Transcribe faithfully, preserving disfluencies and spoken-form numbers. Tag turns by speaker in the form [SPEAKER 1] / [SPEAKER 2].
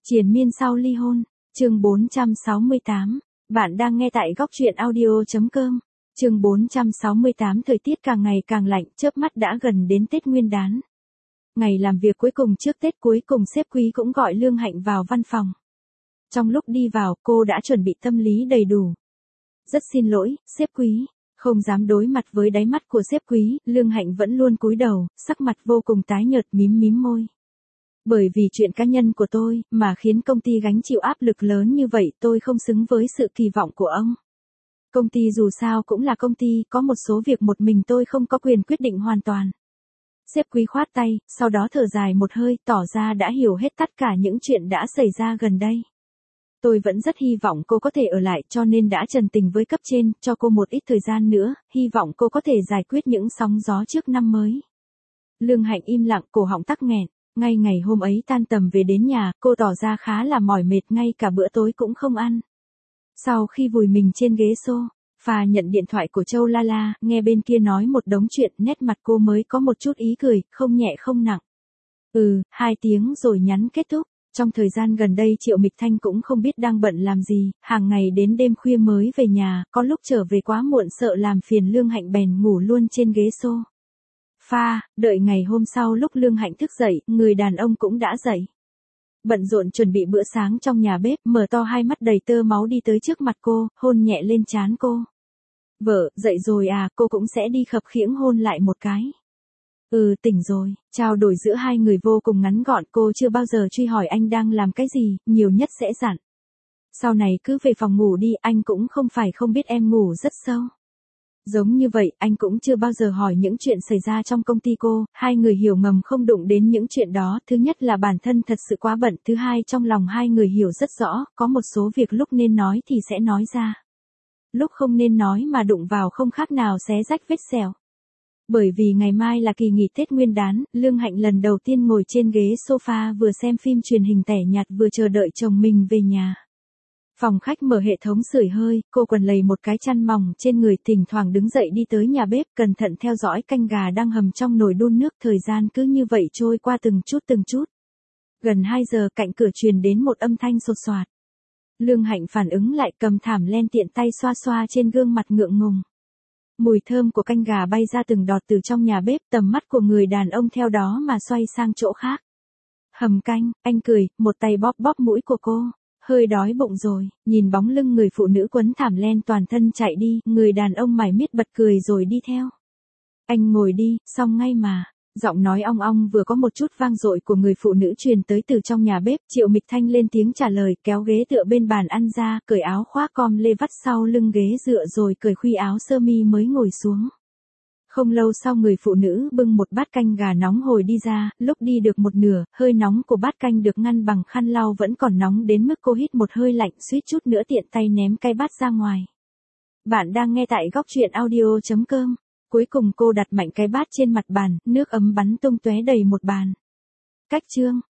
[SPEAKER 1] Triền miên sau ly hôn, chương bốn trăm sáu mươi tám. Bạn đang nghe tại góc truyện audio chấm com. Chương bốn trăm sáu mươi tám. Thời tiết càng ngày càng lạnh, chớp mắt đã gần đến Tết Nguyên đán. Ngày làm việc cuối cùng trước Tết, cuối cùng sếp Quý cũng gọi Lương Hạnh vào văn phòng. Trong lúc đi vào, cô đã chuẩn bị tâm lý đầy đủ. Rất xin lỗi, sếp Quý. Không dám đối mặt với đáy mắt của sếp Quý, Lương Hạnh vẫn luôn cúi đầu, sắc mặt vô cùng tái nhợt, mím mím môi. Bởi vì chuyện cá nhân của tôi, mà khiến công ty gánh chịu áp lực lớn như vậy, tôi không xứng với sự kỳ vọng của ông. Công ty dù sao cũng là công ty, có một số việc một mình tôi không có quyền quyết định hoàn toàn. Sếp Quý khoát tay, sau đó thở dài một hơi, tỏ ra đã hiểu hết tất cả những chuyện đã xảy ra gần đây. Tôi vẫn rất hy vọng cô có thể ở lại, cho nên đã trần tình với cấp trên, cho cô một ít thời gian nữa, hy vọng cô có thể giải quyết những sóng gió trước năm mới. Lương Hạnh im lặng, cổ họng tắc nghẹn. Ngay ngày hôm ấy tan tầm về đến nhà, cô tỏ ra khá là mỏi mệt, ngay cả bữa tối cũng không ăn. Sau khi vùi mình trên ghế sofa nhận điện thoại của Châu La La, nghe bên kia nói một đống chuyện, nét mặt cô mới có một chút ý cười, không nhẹ không nặng. Ừ, hai tiếng rồi nhắn kết thúc. Trong thời gian gần đây Triệu Mịch Thanh cũng không biết đang bận làm gì, hàng ngày đến đêm khuya mới về nhà, có lúc trở về quá muộn sợ làm phiền Lương Hạnh bèn ngủ luôn trên ghế sofa. Pha, đợi ngày hôm sau lúc Lương Hạnh thức dậy, người đàn ông cũng đã dậy. Bận rộn chuẩn bị bữa sáng trong nhà bếp, mở to hai mắt đầy tơ máu đi tới trước mặt cô, hôn nhẹ lên trán cô. Vợ, dậy rồi à, cô cũng sẽ đi khập khiễng hôn lại một cái. Ừ, tỉnh rồi. Trao đổi giữa hai người vô cùng ngắn gọn, cô chưa bao giờ truy hỏi anh đang làm cái gì, nhiều nhất sẽ dặn. Sau này cứ về phòng ngủ đi, anh cũng không phải không biết em ngủ rất sâu. Giống như vậy, anh cũng chưa bao giờ hỏi những chuyện xảy ra trong công ty cô, hai người hiểu ngầm không đụng đến những chuyện đó, thứ nhất là bản thân thật sự quá bận, thứ hai trong lòng hai người hiểu rất rõ, có một số việc lúc nên nói thì sẽ nói ra. Lúc không nên nói mà đụng vào không khác nào xé rách vết sẹo. Bởi vì ngày mai là kỳ nghỉ Tết Nguyên đán, Lương Hạnh lần đầu tiên ngồi trên ghế sofa vừa xem phim truyền hình tẻ nhạt vừa chờ đợi chồng mình về nhà. Phòng khách mở hệ thống sưởi hơi, cô quần lầy một cái chăn mỏng trên người, thỉnh thoảng đứng dậy đi tới nhà bếp, cẩn thận theo dõi canh gà đang hầm trong nồi đun nước, thời gian cứ như vậy trôi qua từng chút từng chút. Gần hai giờ, cạnh cửa truyền đến một âm thanh sột soạt. Lương Hạnh phản ứng lại, cầm thảm len tiện tay xoa xoa trên gương mặt ngượng ngùng. Mùi thơm của canh gà bay ra từng đọt từ trong nhà bếp, tầm mắt của người đàn ông theo đó mà xoay sang chỗ khác. Hầm canh, anh cười, một tay bóp bóp mũi của cô. Hơi đói bụng rồi, nhìn bóng lưng người phụ nữ quấn thảm len toàn thân chạy đi, người đàn ông mải miết bật cười rồi đi theo. Anh ngồi đi, xong ngay mà. Giọng nói ong ong vừa có một chút vang dội của người phụ nữ truyền tới từ trong nhà bếp, Triệu Mịch Thanh lên tiếng trả lời, kéo ghế tựa bên bàn ăn ra, cởi áo khoác com lê vắt sau lưng ghế dựa rồi cởi khuy áo sơ mi mới ngồi xuống. Không lâu sau người phụ nữ bưng một bát canh gà nóng hổi đi ra, lúc đi được một nửa, hơi nóng của bát canh được ngăn bằng khăn lau vẫn còn nóng đến mức cô hít một hơi lạnh, suýt chút nữa tiện tay ném cái bát ra ngoài. Bạn đang nghe tại góc truyện audio chấm com. Cuối cùng cô đặt mạnh cái bát trên mặt bàn, nước ấm bắn tung tóe đầy một bàn. Cách chương,